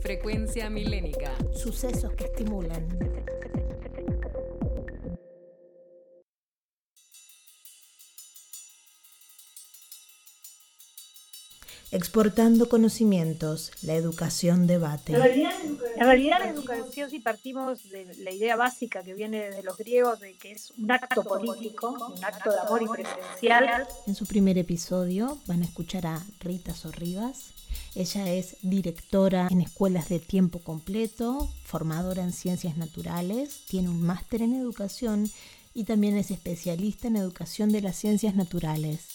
Frecuencia Milénica. Sucesos que estimulan. Exportando conocimientos, la educación debate. En realidad la educación, si partimos de la idea básica que viene de los griegos, de que es un acto político, un acto de amor y presencial. En su primer episodio van a escuchar a Rita Sorribas. Ella es directora en escuelas de tiempo completo, formadora en ciencias naturales, tiene un máster en educación y también es especialista en educación de las ciencias naturales.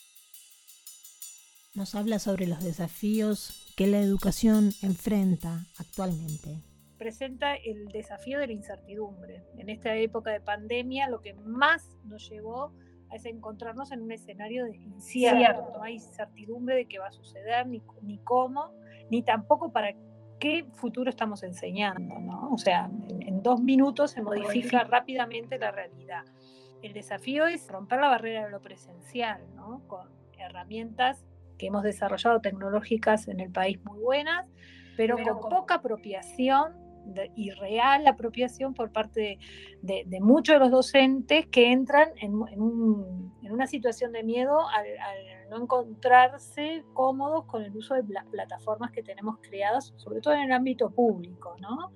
Nos habla sobre los desafíos que la educación enfrenta actualmente. Presenta el desafío de la incertidumbre. En esta época de pandemia, lo que más nos llevó es encontrarnos en un escenario de incierto. No hay certidumbre de qué va a suceder, ni cómo, ni tampoco para qué futuro estamos enseñando, ¿no? O sea, en 2 minutos se modifica rápidamente la realidad. El desafío es romper la barrera de lo presencial, ¿no? Con herramientas que hemos desarrollado tecnológicas en el país muy buenas, pero con poca apropiación y real apropiación por parte de muchos de los docentes que entran en una situación de miedo al no encontrarse cómodos con el uso de las plataformas que tenemos creadas, sobre todo en el ámbito público, ¿no?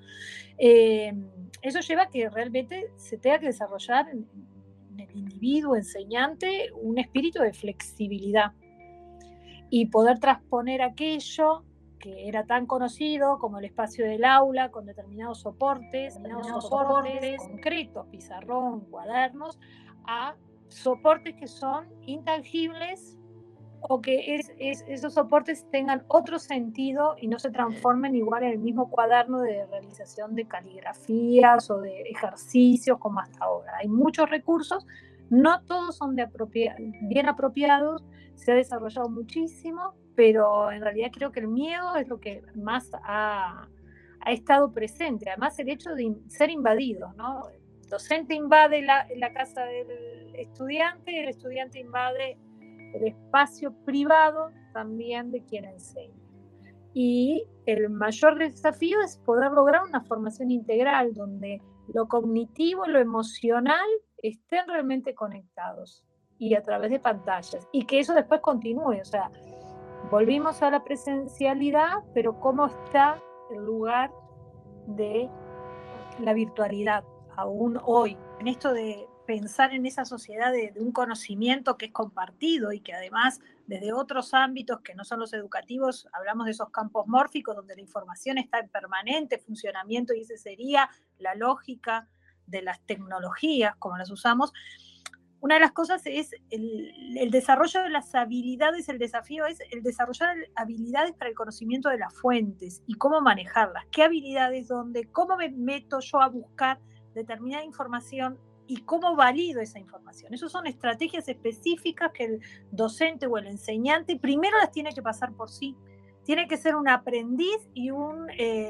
Eso lleva a que realmente se tenga que desarrollar en el individuo enseñante un espíritu de flexibilidad y poder transponer aquello que era tan conocido como el espacio del aula, con determinados soportes concretos, pizarrón, cuadernos, a soportes que son intangibles o que esos soportes tengan otro sentido y no se transformen igual en el mismo cuaderno de realización de caligrafías o de ejercicios como hasta ahora. Hay muchos recursos, no todos son bien apropiados, se ha desarrollado muchísimo, pero en realidad creo que el miedo es lo que más ha estado presente. Además, el hecho de ser invadidos, ¿no? El docente invade la casa del estudiante y el estudiante invade el espacio privado también de quien enseña. Y el mayor desafío es poder lograr una formación integral donde lo cognitivo y lo emocional estén realmente conectados y a través de pantallas, y que eso después continúe. O sea, volvimos a la presencialidad, pero ¿cómo está el lugar de la virtualidad aún hoy? En esto de pensar en esa sociedad de un conocimiento que es compartido y que además desde otros ámbitos que no son los educativos, hablamos de esos campos mórficos donde la información está en permanente funcionamiento, y esa sería la lógica de las tecnologías como las usamos. Una de las cosas es el desarrollo de las habilidades. El desafío es el desarrollar habilidades para el conocimiento de las fuentes y cómo manejarlas. ¿Qué habilidades? ¿Cómo me meto yo a buscar determinada información y cómo valido esa información? Esas son estrategias específicas que el docente o el enseñante primero las tiene que pasar por sí. Tiene que ser un aprendiz y un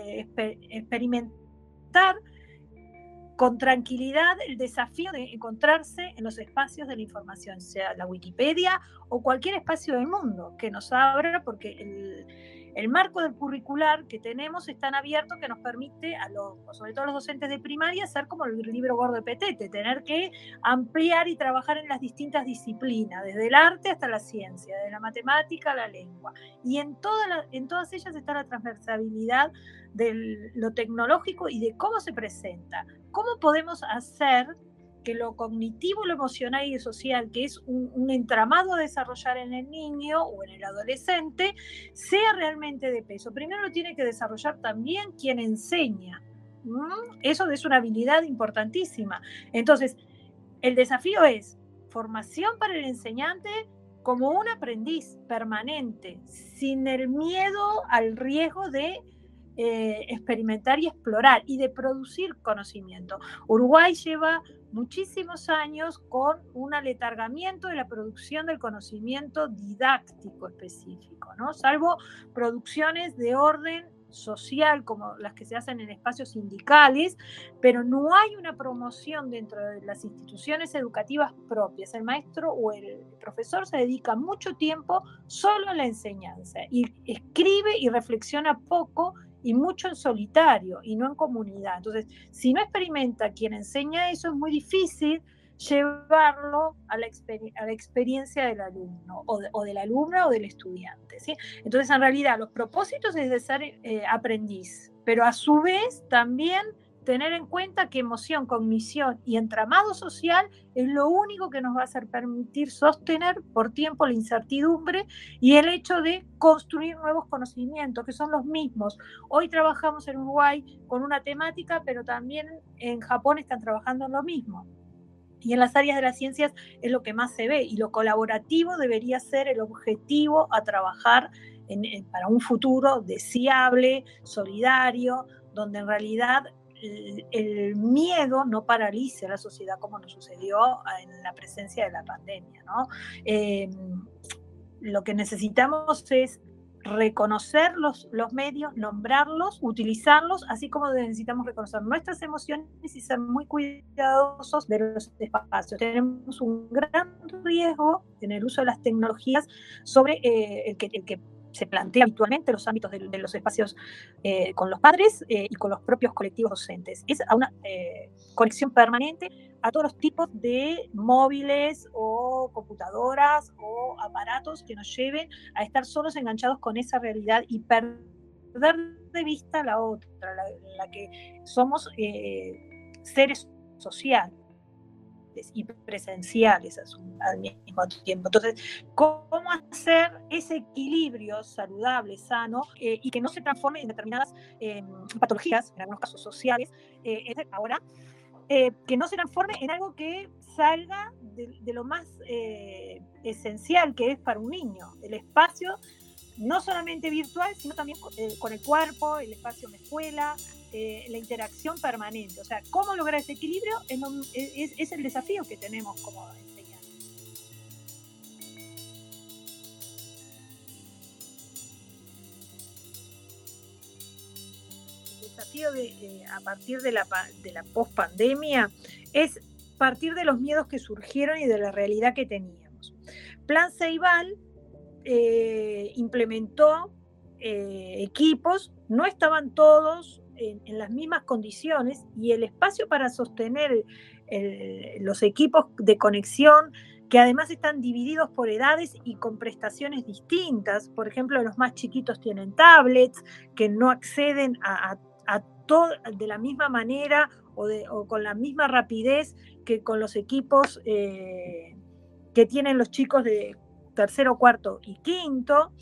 experimentar con tranquilidad el desafío de encontrarse en los espacios de la información, sea la Wikipedia o cualquier espacio del mundo que nos abra, porque el marco del curricular que tenemos es tan abierto que nos permite, sobre todo a los docentes de primaria, ser como el libro gordo de Petete, tener que ampliar y trabajar en las distintas disciplinas, desde el arte hasta la ciencia, desde la matemática a la lengua. Y en todas ellas está la transversabilidad de lo tecnológico y de cómo se presenta. ¿Cómo podemos hacer que lo cognitivo, lo emocional y lo social, que es un entramado a desarrollar en el niño o en el adolescente, sea realmente de peso? Primero lo tiene que desarrollar también quien enseña. Eso es una habilidad importantísima. Entonces, el desafío es formación para el enseñante como un aprendiz permanente, sin el miedo al riesgo de experimentar y explorar y de producir conocimiento. Uruguay lleva muchísimos años con un aletargamiento de la producción del conocimiento didáctico específico, ¿no? Salvo producciones de orden social como las que se hacen en espacios sindicales, pero no hay una promoción dentro de las instituciones educativas propias. El maestro o el profesor se dedica mucho tiempo solo a la enseñanza y escribe y reflexiona poco y mucho en solitario y no en comunidad. Entonces, si no experimenta quien enseña eso, es muy difícil llevarlo a la experiencia del alumno o de la alumna o del estudiante, ¿sí? Entonces, en realidad, los propósitos es de ser aprendiz, pero a su vez también tener en cuenta que emoción, cognición y entramado social es lo único que nos va a hacer permitir sostener por tiempo la incertidumbre y el hecho de construir nuevos conocimientos, que son los mismos. Hoy trabajamos en Uruguay con una temática, pero también en Japón están trabajando en lo mismo. Y en las áreas de las ciencias es lo que más se ve, y lo colaborativo debería ser el objetivo a trabajar para un futuro deseable, solidario, donde en realidad el miedo no paralice a la sociedad como nos sucedió en la presencia de la pandemia, ¿no? Lo que necesitamos es reconocer los medios, nombrarlos, utilizarlos, así como necesitamos reconocer nuestras emociones y ser muy cuidadosos de los espacios. Tenemos un gran riesgo en el uso de las tecnologías sobre el que se plantea habitualmente en los ámbitos de los espacios con los padres y con los propios colectivos docentes. Es a una conexión permanente a todos los tipos de móviles o computadoras o aparatos que nos lleven a estar solos enganchados con esa realidad y perder de vista la otra, la que somos seres sociales y presenciales al mismo tiempo. Entonces, ¿cómo hacer ese equilibrio saludable, sano, y que no se transforme en determinadas patologías, en algunos casos sociales, ahora, que no se transforme en algo que salga de lo más esencial que es para un niño, el espacio, no solamente virtual, sino también con el cuerpo, el espacio en la escuela, la interacción permanente. O sea, ¿cómo lograr ese equilibrio? Es el desafío que tenemos como enseñantes. El desafío a partir de la pospandemia es partir de los miedos que surgieron y de la realidad que teníamos. Plan Ceibal implementó equipos, no estaban todos en las mismas condiciones, y el espacio para sostener los equipos de conexión, que además están divididos por edades y con prestaciones distintas. Por ejemplo, los más chiquitos tienen tablets que no acceden a todo de la misma manera o con la misma rapidez que con los equipos que tienen los chicos de tercero, cuarto y quinto.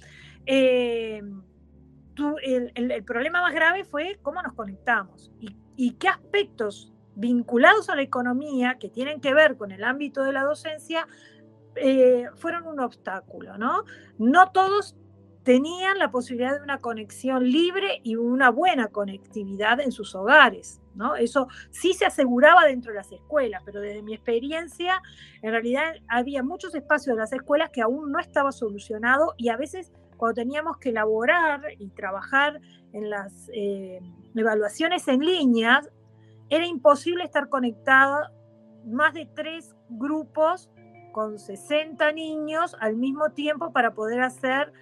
El problema más grave fue cómo nos conectamos y qué aspectos vinculados a la economía que tienen que ver con el ámbito de la docencia fueron un obstáculo, ¿no? No todos tenían la posibilidad de una conexión libre y una buena conectividad en sus hogares, ¿no? Eso sí se aseguraba dentro de las escuelas, pero desde mi experiencia, en realidad había muchos espacios de las escuelas que aún no estaba solucionado, y a veces cuando teníamos que elaborar y trabajar en las evaluaciones en línea, era imposible estar conectada más de 3 grupos con 60 niños al mismo tiempo para poder hacer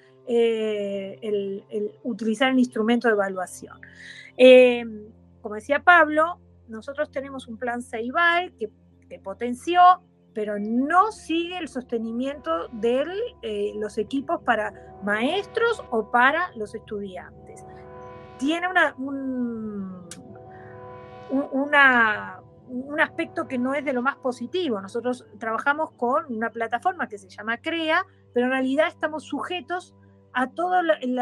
utilizar el instrumento de evaluación. Como decía Pablo, nosotros tenemos un plan Ceibal que potenció, pero no sigue el sostenimiento de los equipos para maestros o para los estudiantes. Tiene un aspecto que no es de lo más positivo. Nosotros trabajamos con una plataforma que se llama CREA, pero en realidad estamos sujetos a toda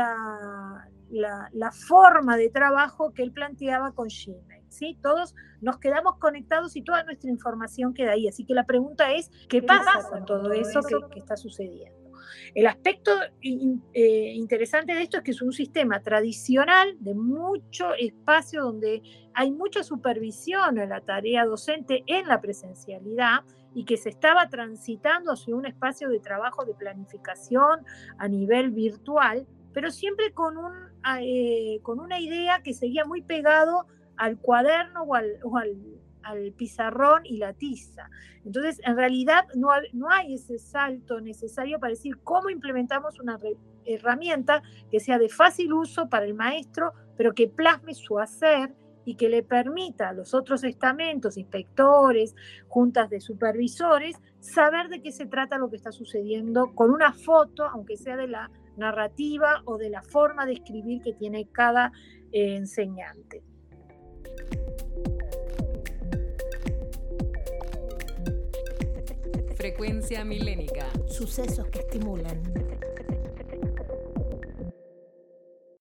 la forma de trabajo que él planteaba con Gmail, ¿sí? Todos nos quedamos conectados y toda nuestra información queda ahí. Así que la pregunta es, ¿qué pasa con todo eso que está sucediendo? El aspecto interesante de esto es que es un sistema tradicional de mucho espacio donde hay mucha supervisión a la tarea docente en la presencialidad, y que se estaba transitando hacia un espacio de trabajo de planificación a nivel virtual, pero siempre con una idea que seguía muy pegado al cuaderno o al al pizarrón y la tiza. Entonces, en realidad no hay ese salto necesario para decir cómo implementamos una herramienta que sea de fácil uso para el maestro, pero que plasme su hacer y que le permita a los otros estamentos, inspectores, juntas de supervisores, saber de qué se trata lo que está sucediendo con una foto, aunque sea de la narrativa o de la forma de escribir que tiene cada enseñante. Frecuencia Milénica. Sucesos que estimulan.